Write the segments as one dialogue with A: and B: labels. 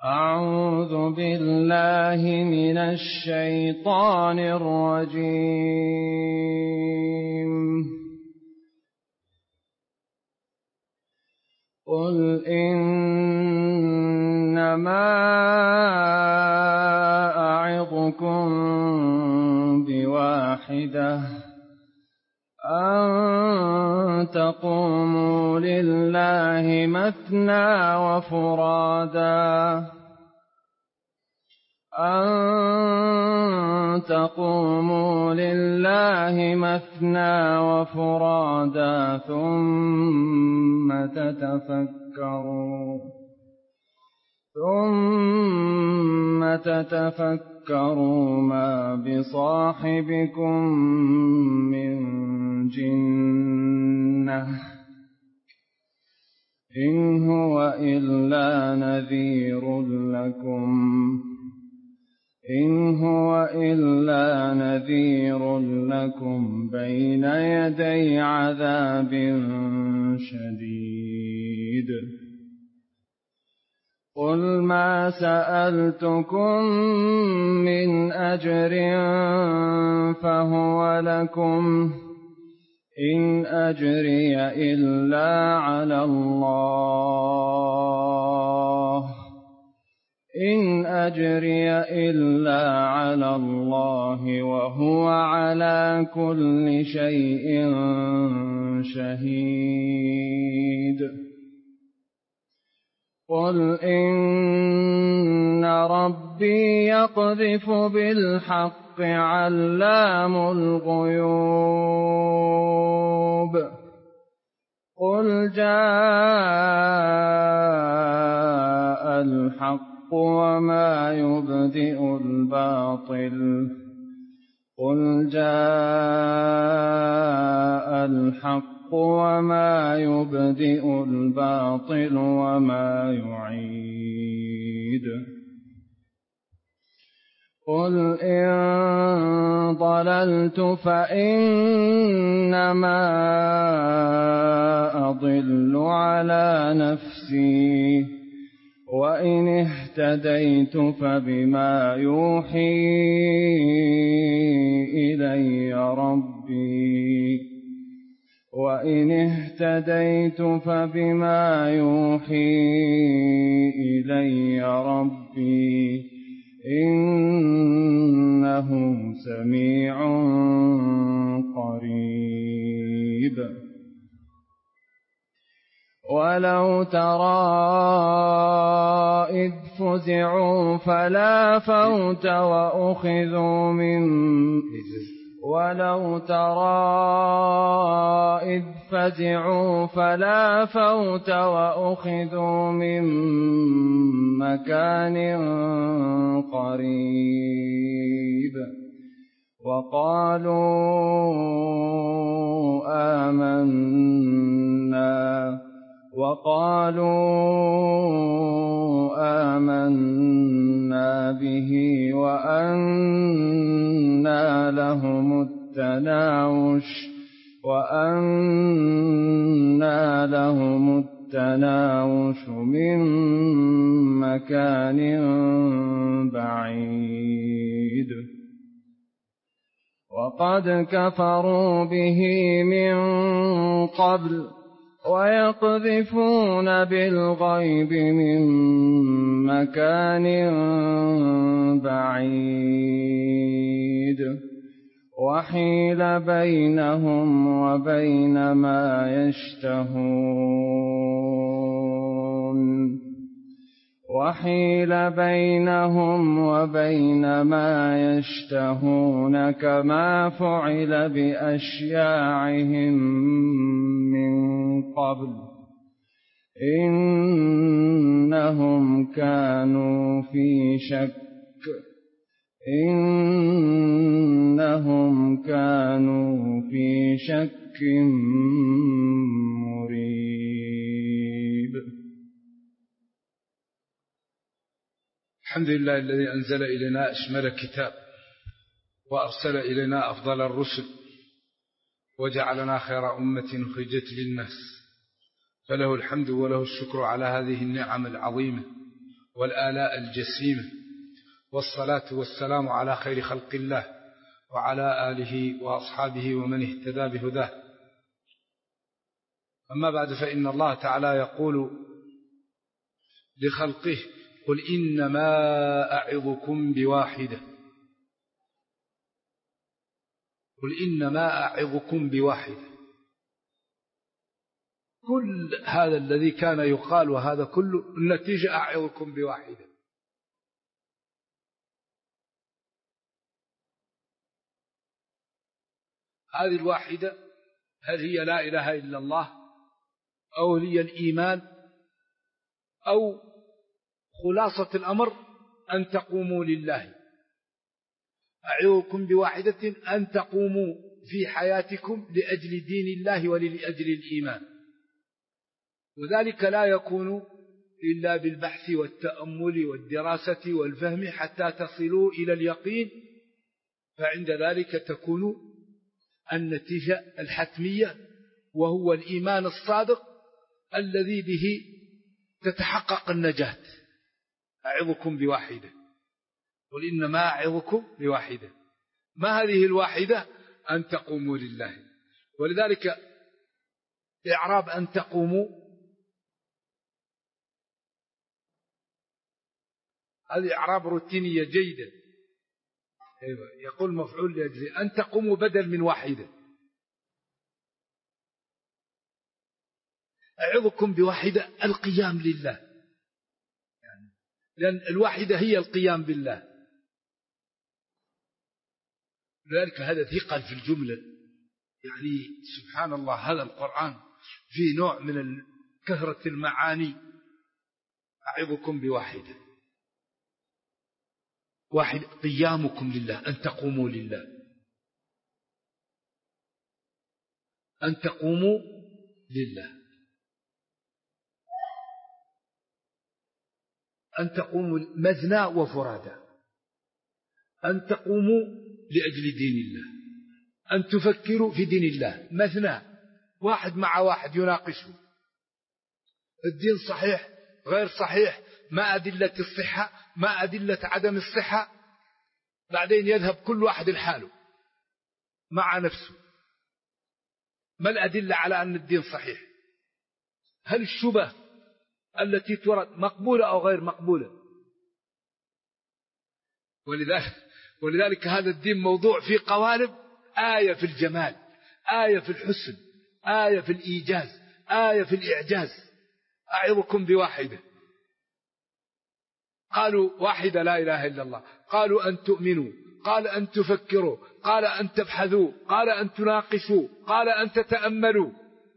A: أعوذ بالله من الشيطان الرجيم. قل إنما أعظكم بواحدة أن تقوموا لله مثنى وفرادا ثم تتفكروا ما بصاحبكم من جنة إن هو إلا نذير لكم بين يدي عذاب شديد. قل ما سألتكم من أجر فهو لكم إن أجري إلا على الله وهو على كل شيء شهيد. قل إن ربي يقذف بالحق علام الغيوب. قل جاء الحق وما يبدئ الباطل وما يعيد. قل إن ضللت فإنما أضل على نفسي وإن اهتديت فبما يوحي إلي ربي إنه سميع قريب. ولو ترى إذ فزعوا فلا فوت وأخذوا من مكان قريب وقالوا آمنا به وأنى لهم التناوش من مكان بعيد. وقد كفروا به من قبل ويقذفون بالغيب من مكان بعيد. وحيل بينهم وبين ما يشتهون كما فعل بأشياعهم من قبل إنهم كانوا في شك مريب.
B: الحمد لله الذي أنزل إلينا أشمل الكتاب وأرسل إلينا أفضل الرسل وجعلنا خير أمة أخرجت للناس، فله الحمد وله الشكر على هذه النعم العظيمة والآلاء الجسيمة، والصلاة والسلام على خير خلق الله وعلى آله وأصحابه ومن اهتدى بهداه. أما بعد، فإن الله تعالى يقول لخلقه: قل إنما أعظكم بواحدة. قل إنما أعظكم بواحدة. كل هذا الذي كان يقال وهذا كله النتيجة أعظكم بواحدة. هذه الواحدة هل هي لا إله إلا الله، أو هي الإيمان، أو خلاصة الأمر أن تقوموا لله؟ أعظكم بواحدة أن تقوموا في حياتكم لأجل دين الله ولأجل الإيمان، وذلك لا يكون إلا بالبحث والتأمل والدراسة والفهم حتى تصلوا إلى اليقين، فعند ذلك تكون النتيجة الحتمية، وهو الإيمان الصادق الذي به تتحقق النجاة. أعظكم بواحدة. قل إنما أعظكم بواحدة. ما هذه الواحدة؟ أن تقوموا لله. ولذلك إعراب أن تقوموا هذه إعراب روتينية جيدة. يقول مفعول لأجل أن تقوموا بدل من واحدة. أعظكم بواحدة القيام لله، يعني لأن الواحدة هي القيام بالله. لذلك هذا ثقل في الجملة، يعني سبحان الله، هذا القرآن فيه نوع من كثرة المعاني. أعظكم بواحدة، واحد قيامكم لله، أن تقوموا لله، أن تقوموا لله، أن تقوموا مثنى وفرادى، أن تقوموا لأجل دين الله، أن تفكروا في دين الله مثنى، واحد مع واحد يناقشه الدين صحيح غير صحيح، ما أدلة الصحة، ما أدلة عدم الصحة، بعدين يذهب كل واحد لحاله مع نفسه. ما الأدلة على أن الدين صحيح؟ هل الشبه التي تورد مقبولة أو غير مقبولة؟ ولذلك هذا الدين موضوع في قوالب: آية في الجمال، آية في الحسن، آية في الإيجاز، آية في الإعجاز. أعظكم بواحدة. قالوا واحدة لا إله إلا الله، قالوا أن تؤمنوا، قال أن تفكروا، قال أن تبحثوا، قال أن تناقشوا، قال أن تتأملوا.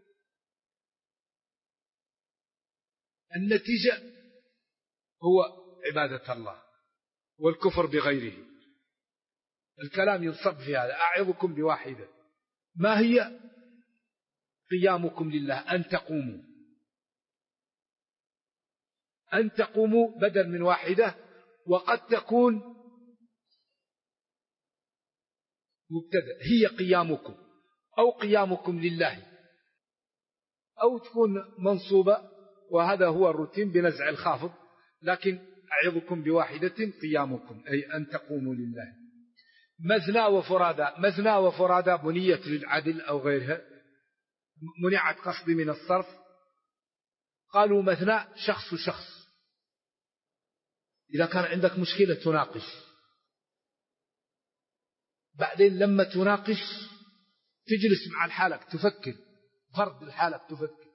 B: النتيجة هو عبادة الله والكفر بغيره. الكلام ينصب في هذا: أعظكم بواحدة. ما هي؟ قيامكم لله، أن تقوموا. أن تقوموا بدل من واحدة، وقد تكون مبتدأ هي قيامكم، أو قيامكم لله، أو تكون منصوبة، وهذا هو الروتين بنزع الخافض. لكن أعظكم بواحدة قيامكم، أي أن تقوموا لله. مثنى وفرادى. مثنى وفرادى بنية للعدل أو غيرها، منعت قصدي من الصرف. قالوا مثنى شخص وشخص، إذا كان عندك مشكلة تناقش، بعدين لما تناقش تجلس مع الحالك تفكر، فرد الحالك تفكر.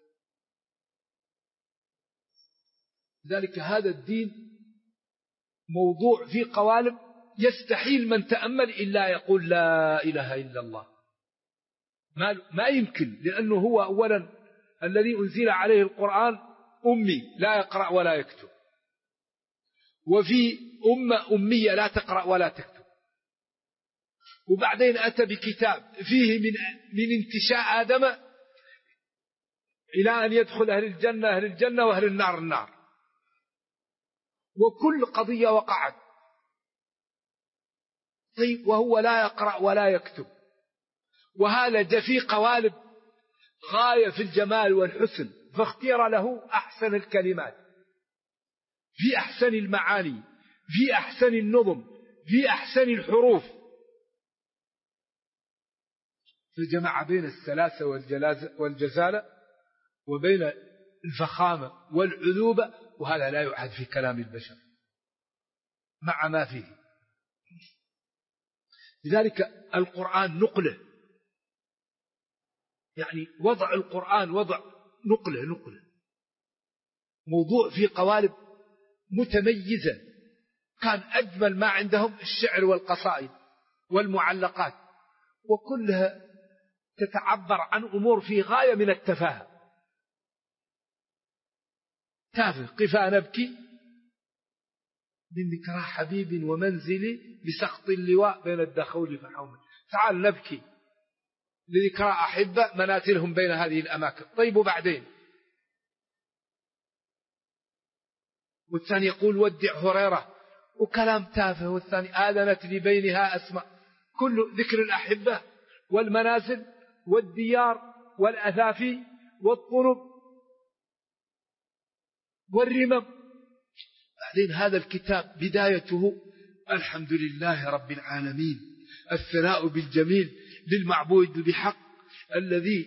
B: لذلك هذا الدين موضوع في قوالب يستحيل من تأمل إلا يقول لا إله إلا الله. ما يمكن، لأنه هو أولا الذي أنزل عليه القرآن أمي لا يقرأ ولا يكتب، وفي أمة أمية لا تقرأ ولا تكتب، وبعدين أتى بكتاب فيه من انتشاء آدم إلى أن يدخل أهل الجنة أهل الجنة وأهل النار النار، وكل قضية وقعت. طيب وهو لا يقرأ ولا يكتب، وهالج في قوالب غاية في الجمال والحسن، فاختير له أحسن الكلمات في أحسن المعاني، في أحسن النظم، في أحسن الحروف، فجمع بين السلاسة والجزالة وبين الفخامة والعذوبة، وهذا لا يعد في كلام البشر مع ما فيه. لذلك القرآن نقله، يعني وضع القرآن وضع نقله موضوع في قوالب متميزة. كان أجمل ما عندهم الشعر والقصائد والمعلقات، وكلها تتعبر عن أمور في غاية من التفاهة. تافه: قفا نبكي من ذكرى حبيب ومنزلي بسخط اللواء بين الدخول فحومل. تعال نبكي لذكرى أحبة منازلهم بين هذه الأماكن. طيب وبعدين؟ والثاني يقول ودع هريرة، وكلام تافه. والثاني آذنت لبينها أسماء. كل ذكر الأحبة والمنازل والديار والأثافي والطرب والرمم. بعدين هذا الكتاب بدايته الحمد لله رب العالمين، الثناء بالجميل للمعبود بحق الذي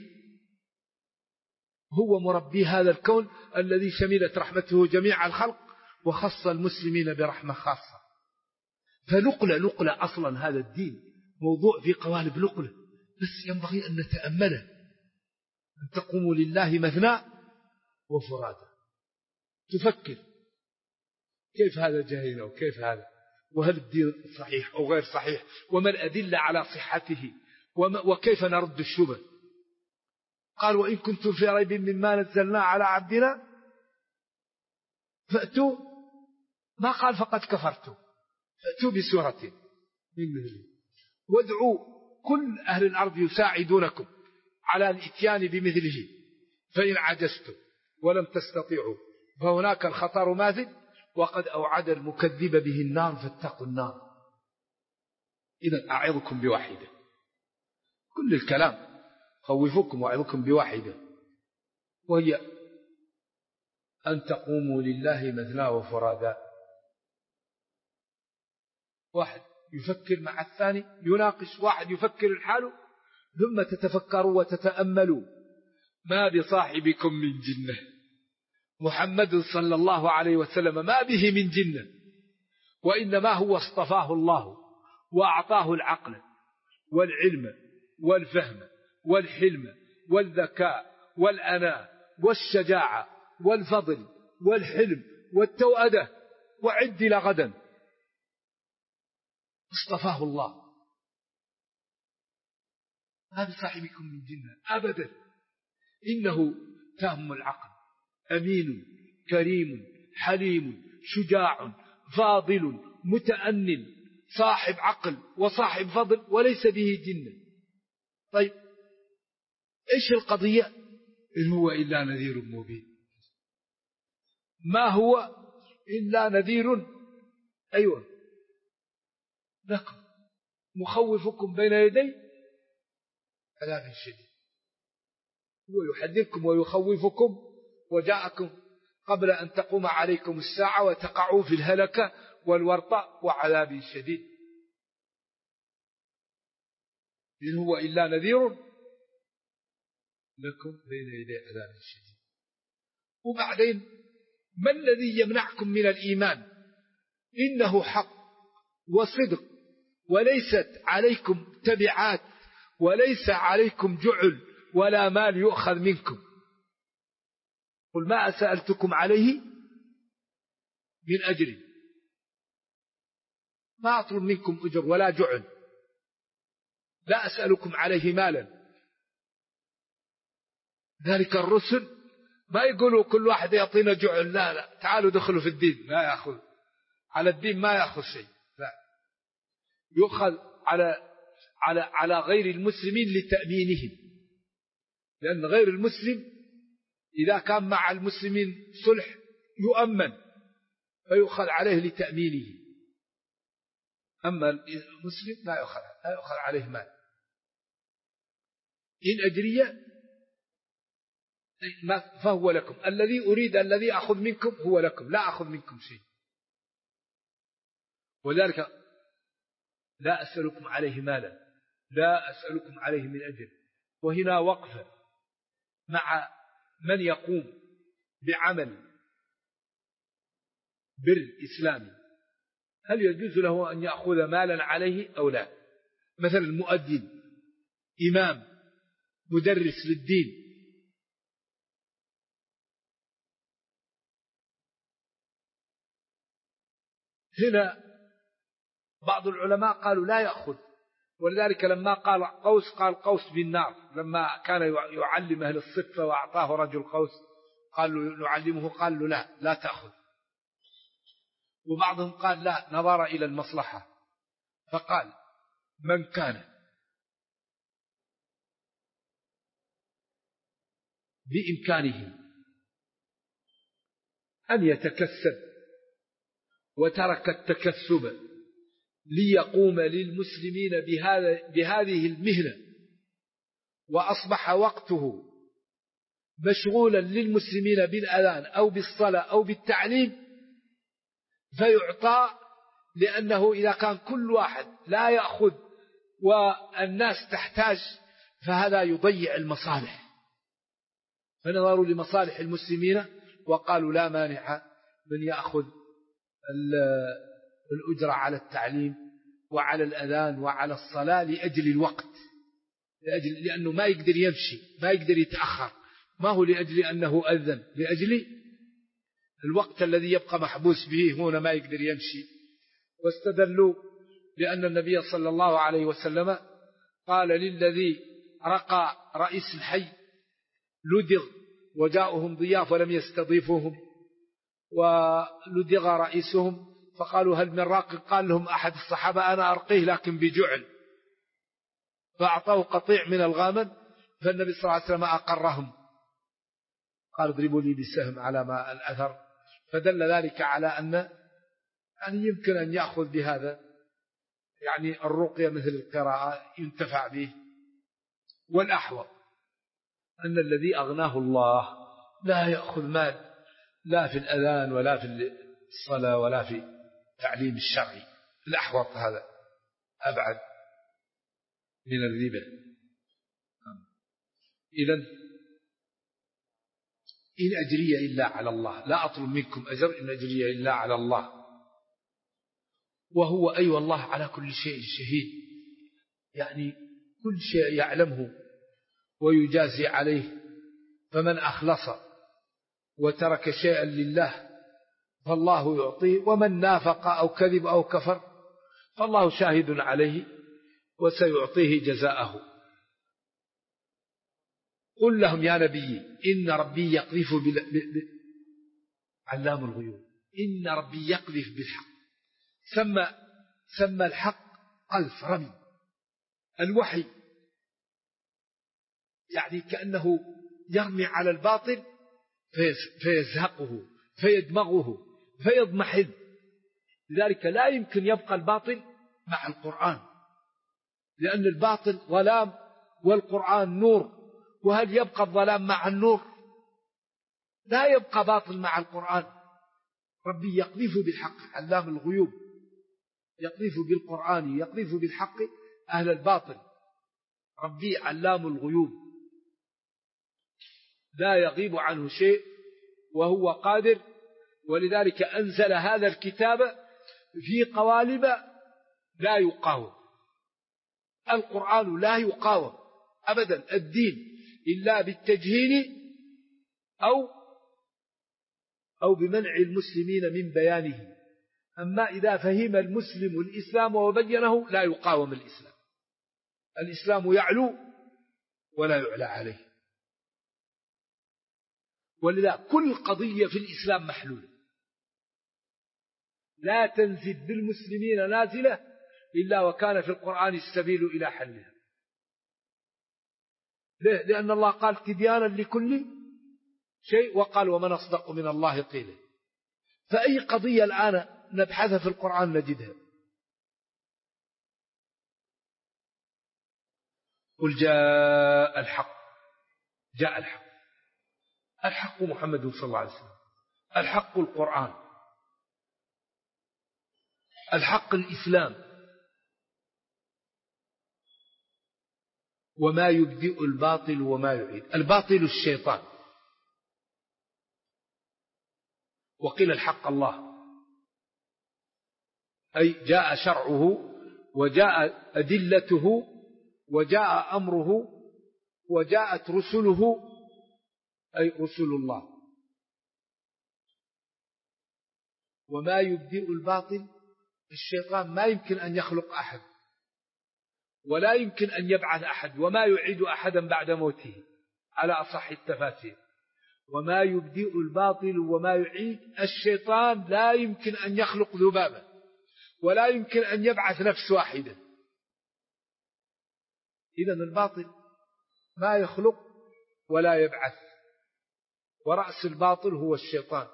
B: هو مربي هذا الكون، الذي شملت رحمته جميع الخلق وخص المسلمين برحمة خاصة. فنقلة أصلا هذا الدين موضوع في قوالب نقلة، بس ينبغي أن نتأمله، أن تقوموا لله مثنى وفرادا، تفكر كيف هذا جاهنا وكيف هذا، وهل الدين صحيح أو غير صحيح، وما الأدلة على صحته، وكيف نرد الشبه. قال: وإن كنتم في ريب مما نزلنا على عبدنا فأتوا، ما قال فقد كفرتم، فأتوا بسورة من مثله وادعوا كل أهل الأرض يساعدونكم على الإتيان بمثله، فإن عجزتم ولم تستطيعوا فهناك الخطر ماثل، وقد أوعد المكذب به النار فاتقوا النار. إذن أعظكم بواحدة، كل الكلام خوفكم وأعظكم بواحدة، وهي أن تقوموا لله مثنى وفرادا. واحد يفكر مع الثاني، يناقش، واحد يفكر الحال، ثم تتفكروا وتتأملوا. ما بصاحبكم من جنة، محمد صلى الله عليه وسلم ما به من جنة، وإنما هو اصطفاه الله وأعطاه العقل والعلم والفهم والحلم والذكاء والأناة والشجاعة والفضل والحلم والتوأدة، وعد إلى غدا. اصطفاه الله، ما بصاحبكم من جنة أبدا، إنه تام العقل، أمين كريم حليم شجاع فاضل متأنن، صاحب عقل وصاحب فضل وليس به جنة. طيب إيش القضية؟ إن هو إلا نذير مبين. ما هو إلا نذير، أيوة، لكم مخوفكم بين يدي عذاب شديد. هو يحذركم ويخوفكم، وجاءكم قبل أن تقوم عليكم الساعة وتقعوا في الهلكة والورطة وعذاب شديد. إن هو إلا نذير لكم بين يدي عذاب شديد. وبعدين ما الذي يمنعكم من الإيمان؟ إنه حق وصدق، وليست عليكم تبعات، وليس عليكم جعل ولا مال يؤخذ منكم. قل ما سألتكم عليه من أجر، ما أطلب منكم أجر ولا جعل، لا أسألكم عليه مالا. ذلك الرسل ما يقولوا كل واحد يعطينا جعل، لا لا، تعالوا دخلوا في الدين، لا يأخذ على الدين، ما يأخذ شيء، لا، يؤخذ على غير المسلمين لتأمينهم، لأن غير المسلم إذا كان مع المسلمين صلح يؤمن فيؤخذ عليه لتأمينه، أما المسلم لا يؤخذ عليه مال. إن أجري فهو لكم، الذي أريد الذي أخذ منكم هو لكم، لا أخذ منكم شيء. وذلك لا أسألكم عليه مالا، لا أسألكم عليه من أجر. وهنا وقفة مع من يقوم بعمل بر إسلامي، هل يجوز له أن يأخذ مالا عليه أو لا؟ مثل المؤذن، إمام، مدرس للدين، هنا بعض العلماء قالوا لا يأخذ. ولذلك لما قال قوس بالنار، لما كان يعلم أهل الصفة وأعطاه رجل قوس قال له نعلمه، قال له لا تأخذ. وبعضهم قال لا، نظر إلى المصلحة فقال من كان بإمكانه أن يتكسب وترك التكسب ليقوم للمسلمين بهذه المهنة، وأصبح وقته مشغولا للمسلمين بالأذان أو بالصلاة أو بالتعليم، فيعطى، لأنه إذا كان كل واحد لا يأخذ والناس تحتاج فهذا يضيع المصالح. فنظروا لمصالح المسلمين وقالوا لا مانع من يأخذ الأجرة على التعليم وعلى الأذان وعلى الصلاة لأجل الوقت، لأنه ما يقدر يمشي، ما يقدر يتأخر، ما هو لأجل أنه أذن، لأجل الوقت الذي يبقى محبوس به هنا ما يقدر يمشي. واستدلوا لأن النبي صلى الله عليه وسلم قال للذي رقى رئيس الحي لدغ وجاءهم ضياف ولم يستضيفوهم، ولدغ رئيسهم فقالوا هل من راق؟ قال لهم أحد الصحابة أنا أرقيه لكن بجعل، فأعطاه قطيع من الغامد، فالنبي صلى الله عليه وسلم أقرهم، قال اضربوا لي بالسهم على ما الأثر. فدل ذلك على أن يعني يمكن أن يأخذ بهذا، يعني الرقية مثل القراءة ينتفع به. والأحوط أن الذي أغناه الله لا يأخذ مال لا في الأذان ولا في الصلاة ولا في التعليم الشرعي، الأحوط هذا أبعد من الربا. إذن إن أجري إلا على الله، لا أطلب منكم أجر، إن أجري إلا على الله، وهو أيوة الله على كل شيء شهيد، يعني كل شيء يعلمه ويجازي عليه. فمن أخلص وترك شيئا لله فالله يعطيه، ومن نافق أو كذب أو كفر فالله شاهد عليه وسيعطيه جزاءه. قل لهم يا نبي إن ربي يقذف علام الغيوب، إن ربي يقذف بالحق، سمى الحق قذف، رمي. الوحي يعني كأنه يرمي على الباطل فيزهقه فيدمغه فيضمحل. لذلك لا يمكن يبقى الباطل مع القرآن، لأن الباطل ظلام والقرآن نور، وهل يبقى الظلام مع النور؟ لا يبقى باطل مع القرآن. ربي يقذف بالحق، علام الغيوب، يقذف بالقرآن، يقذف بالحق أهل الباطل. ربي علام الغيوب لا يغيب عنه شيء وهو قادر. ولذلك أنزل هذا الكتاب في قوالب لا يقاوم. القرآن لا يقاوم أبدا الدين إلا بالتجهيل أو بمنع المسلمين من بيانه. أما إذا فهم المسلم الإسلام وبينه لا يقاوم الإسلام. الإسلام يعلو ولا يعلى عليه. ولذا كل قضية في الإسلام محلولة، لا تنزل بالمسلمين نازلة إلا وكان في القرآن السبيل إلى حلها. ليه؟ لأن الله قال تبيانا لكل شيء، وقال ومن أصدق من الله قيلا. فأي قضية الآن نبحثها في القرآن نجدها. قل جاء الحق، جاء الحق، الحق محمد صلى الله عليه وسلم، الحق القرآن، الحق الإسلام. وما يبدئ الباطل وما يعيد. الباطل الشيطان، وقيل الحق الله، أي جاء شرعه وجاء أدلته وجاء أمره وجاءت رسله، أي رسل الله. وما يبدئ الباطل الشيطان، ما يمكن أن يخلق أحد ولا يمكن أن يبعث أحد وما يعيد أحدا بعد موته على أصح التفاسير. وما يبدئ الباطل وما يعيد، الشيطان لا يمكن أن يخلق ذبابا ولا يمكن أن يبعث نفس واحدة. إذن الباطل ما يخلق ولا يبعث، ورأس الباطل هو الشيطان.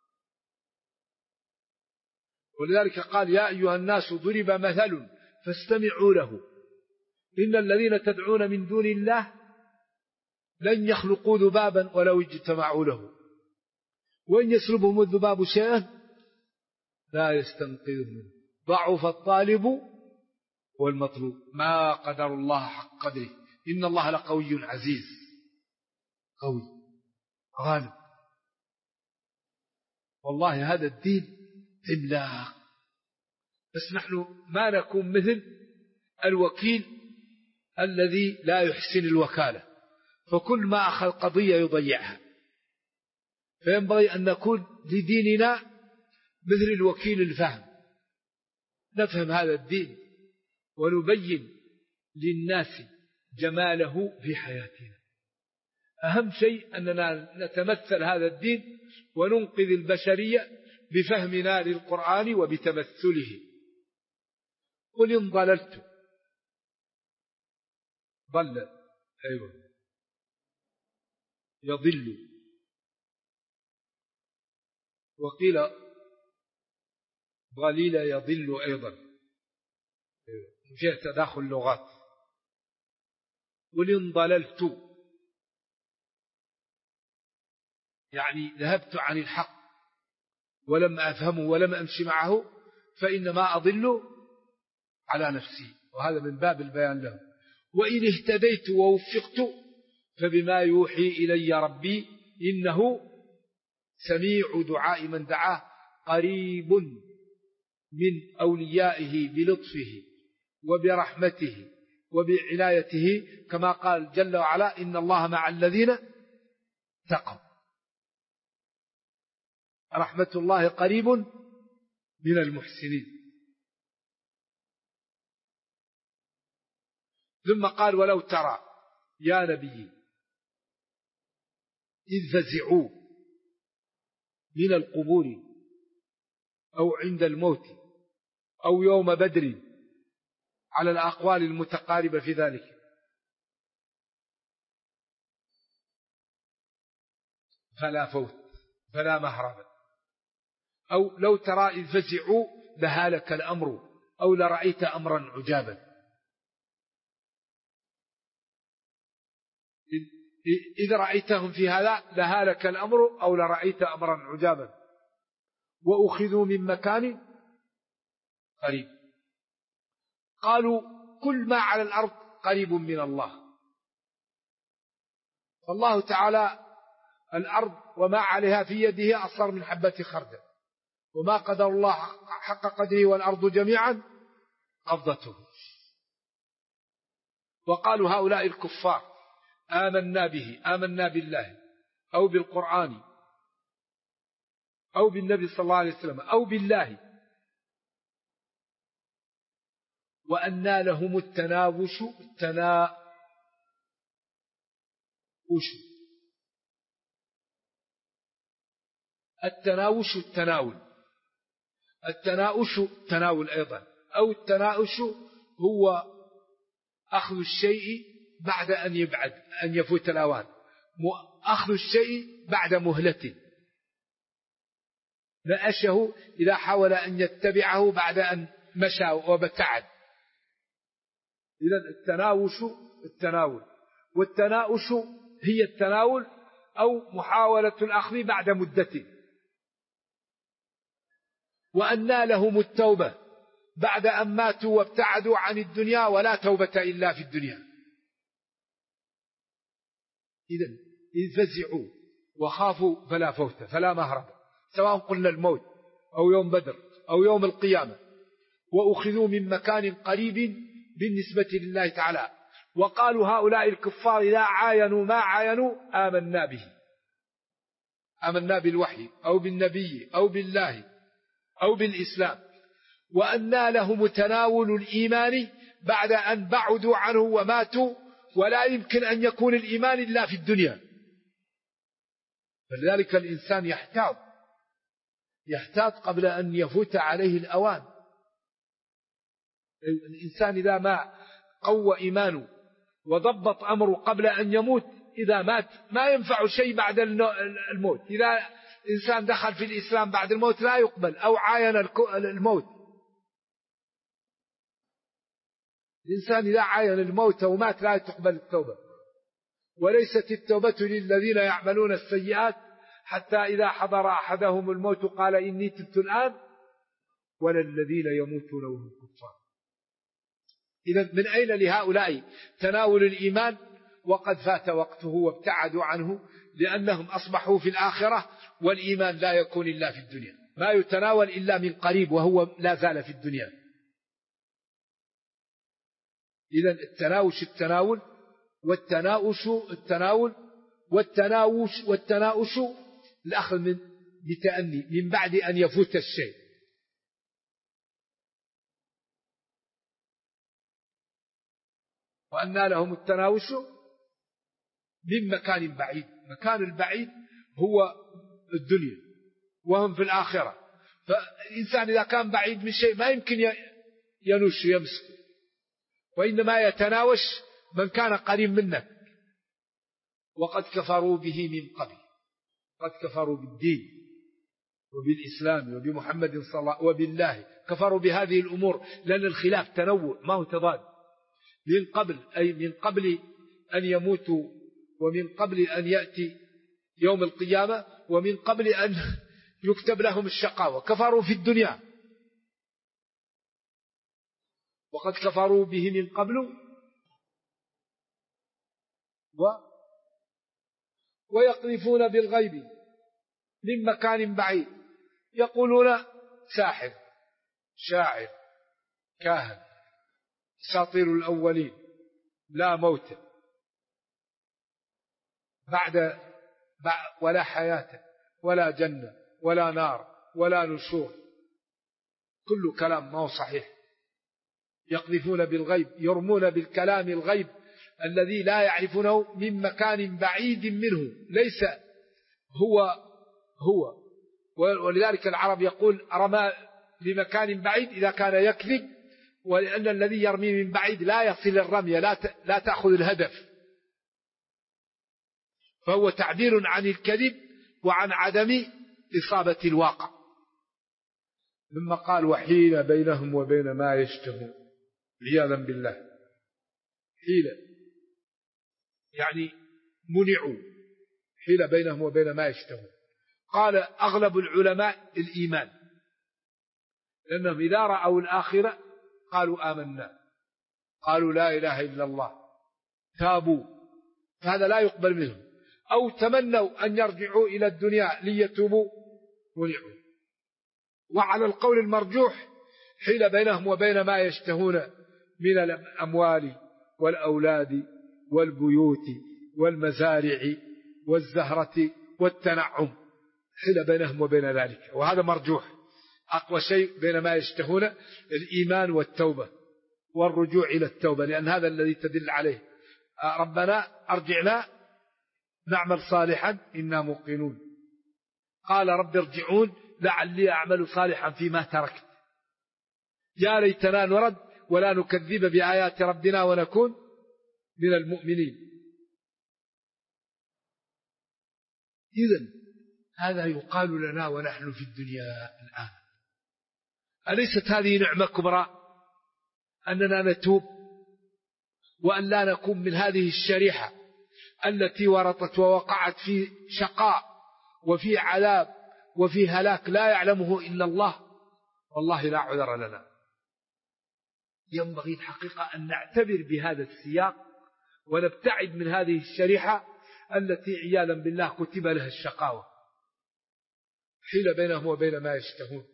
B: ولذلك قال: يا أيها الناس ضرب مثل فاستمعوا له إن الذين تدعون من دون الله لن يخلقوا ذبابا ولو اجتمعوا له وإن يسلبهم الذباب شيئا لا يستنقذه منه ضعف الطالب والمطلوب. ما قدر الله حق قدره إن الله لقوي عزيز، قوي غالب. والله هذا الدين عملاق، بس نحن ما نكون مثل الوكيل الذي لا يحسن الوكالة، فكل ما أخذ قضية يضيعها. فينبغي أن نكون لديننا مثل الوكيل الفهم، نفهم هذا الدين ونبين للناس جماله في حياتنا. أهم شيء أننا نتمثل هذا الدين وننقذ البشرية بفهمنا للقرآن وبتمثله. قل إن ضللت، ضل، أيوة، يضل، وقيل ضليل يضل أيضا، فيه تداخل اللغات. قل إن ضللت يعني ذهبت عن الحق ولم أفهمه ولم أمشي معه فإنما أضل على نفسي، وهذا من باب البيان له. وإن اهتديت ووفقت فبما يوحي إلي ربي إنه سميع دعاء من دعاه قريب من أوليائه بلطفه وبرحمته وبعنايته، كما قال جل وعلا: إن الله مع الذين تقوا. رحمة الله قريب من المحسنين. ثم قال: ولو ترى يا نبي إذ فزعوا من القبور أو عند الموت أو يوم بدر، على الأقوال المتقاربة في ذلك. فلا فوت فلا مهرب. أو لو ترى إذ فزعوا لهالك الأمر أو لرأيت أمرا عجابا. إذ رأيتهم في هذا لهالك الأمر أو لرأيت أمرا عجابا وأخذوا من مكان قريب. قالوا: كل ما على الأرض قريب من الله. فالله تعالى الأرض وما عليها في يده أصغر من حبة خردل، وما قدر الله حق قدره والأرض جميعا قبضته. وقالوا هؤلاء الكفار: آمنا به، آمنا بالله أو بالقرآن أو بالنبي صلى الله عليه وسلم أو بالله، وأنى لهم التناوش. التناوش التناول، التناوش التناول أيضا، أو التناوش هو أخذ الشيء بعد أن يبعد، أن يفوت الأوان، أخذ الشيء بعد مهلة، نأشه إذا حاول أن يتبعه بعد أن مشى وابتعد. إذن التناوش التناول، والتناوش هي التناول أو محاولة الأخذ بعد مدة. وأنى لهم التوبة بعد أن ماتوا وابتعدوا عن الدنيا ولا توبة إلا في الدنيا. إذن إذ فزعوا وخافوا فلا فوت فلا مهرب، سواء قلنا الموت أو يوم بدر أو يوم القيامة، وأخذوا من مكان قريب بالنسبة لله تعالى. وقالوا هؤلاء الكفار إذا عاينوا ما عاينوا آمنا به، آمنا بالوحي أو بالنبي أو بالله أو بالإسلام. وأنى لهم تناول الإيمان بعد أن بعدوا عنه وماتوا، ولا يمكن أن يكون الإيمان إلا في الدنيا. فلذلك الإنسان يحتاط قبل أن يفوت عليه الأوان. الإنسان إذا ما قوى إيمانه وضبط أمره قبل أن يموت، إذا مات ما ينفع شيء بعد الموت. إذا إنسان دخل في الإسلام بعد الموت لا يقبل، أو عاين الموت. الإنسان إذا عاين الموت ومات لا تقبل التوبة. وليست التوبة للذين يعملون السيئات حتى إذا حضر أحدهم الموت قال إني تبت الآن، ولا الذين يموتون وهم كفار. إذا من أين لهؤلاء تناول الإيمان وقد فات وقته وابتعدوا عنه؟ لأنهم أصبحوا في الآخرة، والإيمان لا يكون إلا في الدنيا، ما يتناول إلا من قريب وهو لا زال في الدنيا. إذا التناول والتناوش الأخذ بتأني من بعد أن يفوت الشيء. وأنى لهم التناوش من مكان بعيد. مكان البعيد هو الدنيا وهم في الآخرة. فالإنسان إذا كان بعيد من شيء ما يمكن ينوش يمسك، وإنما يتناوش من كان قريب منك. وقد كفروا به من قبل، قد كفروا بالدين وبالإسلام وبمحمد صلى الله عليه وسلم وبالله، كفروا بهذه الأمور، لأن الخلاف تنوع ما هو تضاد. من قبل أي من قبل أن يموتوا، ومن قبل أن يأتي يوم القيامة، ومن قبل أن يكتب لهم الشقاوة. كفروا في الدنيا، وقد كفروا به من قبل ويقذفون بالغيب من مكان بعيد، يقولون ساحر، شاعر، كاهن، أساطير الأولين، لا موت بعد ولا حياة ولا جنة ولا نار ولا نشور. كل كلام ما هو صحيح. يقذفون بالغيب، يرمون بالكلام الغيب الذي لا يعرفونه من مكان بعيد منه، ليس هو. ولذلك العرب يقول رمى لمكان بعيد إذا كان يكذب، ولأن الذي يرمي من بعيد لا يصل الرمية، لا تأخذ الهدف. فهو تعبير عن الكذب وعن عدم إصابة الواقع. ثم قال وحيل بينهم وبين ما يشتهون، عياذا بالله. حيل يعني منعوا، حيل بينهم وبين ما يشتهون. قال أغلب العلماء الإيمان، لأنهم إذا رأوا الآخرة قالوا آمنا، قالوا لا إله إلا الله، تابوا، فهذا لا يقبل منهم. أو تمنوا أن يرجعوا إلى الدنيا ليتوبوا، منعوا. وعلى القول المرجوح حيل بينهم وبين ما يشتهون من الأموال والأولاد والبيوت والمزارع والزهرة والتنعم، حيل بينهم وبين ذلك، وهذا مرجوح. أقوى شيء بين ما يشتهون الإيمان والتوبة والرجوع إلى التوبة، لأن هذا الذي تدل عليه ربنا أرجعنا نعمل صالحا إنا موقنون. قال رب ارجعون لعلي أعمل صالحا فيما تركت، يا ليتنا نرد ولا نكذب بآيات ربنا ونكون من المؤمنين. إذن هذا يقال لنا ونحن في الدنيا الآن. أليست هذه نعمة كبرى أننا نتوب، وأن لا نكون من هذه الشريحة التي ورطت ووقعت في شقاء وفي عذاب وفي هلاك لا يعلمه إلا الله، والله لا عذر لنا. ينبغي الحقيقة أن نعتبر بهذا السياق ونبتعد من هذه الشريحة التي عياذا بالله كتب لها الشقاوة، حيل بينهم وبين ما يشتهون،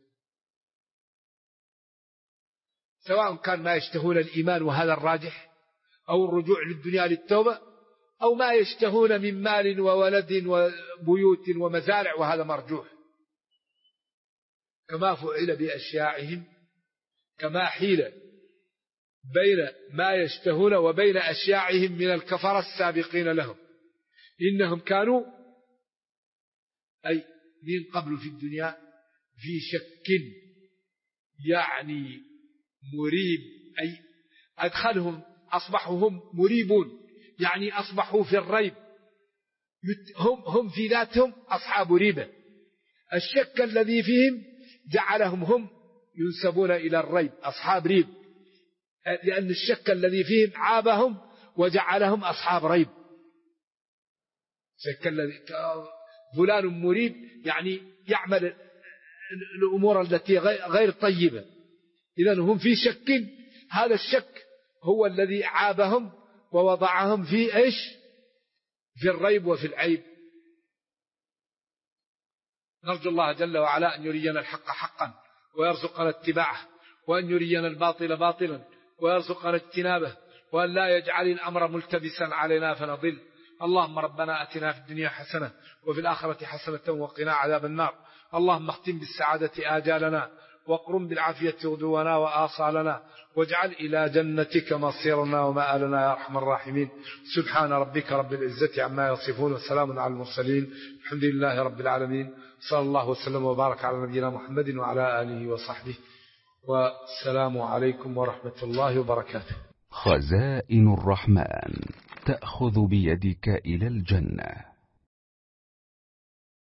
B: سواء كان ما يشتهون الإيمان وهذا الراجح، أو الرجوع للدنيا للتوبة، أو ما يشتهون من مال وولد وبيوت ومزارع وهذا مرجوح، كما فعل بأشياعهم، كما حيل بين ما يشتهون وبين أشياعهم من الكفرة السابقين لهم، إنهم كانوا أي من قبل في الدنيا في شك يعني مريب، أي أدخلهم أصبحوا هم مريبون، يعني أصبحوا في الريب، هم في ذاتهم أصحاب ريبة. الشك الذي فيهم جعلهم هم ينسبون إلى الريب، أصحاب ريب، لأن الشك الذي فيهم عابهم وجعلهم أصحاب ريب. شك الذي فلان مريب يعني يعمل الأمور التي غير طيبة، إذن هم في شك، هذا الشك هو الذي عابهم ووضعهم في إيش؟ في الريب وفي العيب. نرجو الله جل وعلا أن يرينا الحق حقا ويرزقنا اتباعه، وأن يرينا الباطل باطلا ويرزقنا اجتنابه، وأن لا يجعل الأمر ملتبسا علينا فنضل. اللهم ربنا أتنا في الدنيا حسنة وفي الآخرة حسنة وقنا عذاب النار. اللهم اختم بالسعادة آجالنا، واقرم بالعافية غدونا وآصالنا، واجعل إلى جنتك مصيرنا ومآلنا يا أرحم الراحمين. سبحان ربك رب العزة عما يصفون، وسلام على المرسلين، الحمد لله رب العالمين. صلى الله وسلم وبارك على نبينا محمد وعلى آله وصحبه، والسلام عليكم ورحمة الله وبركاته.
C: خزائن الرحمن تأخذ بيدك إلى الجنة.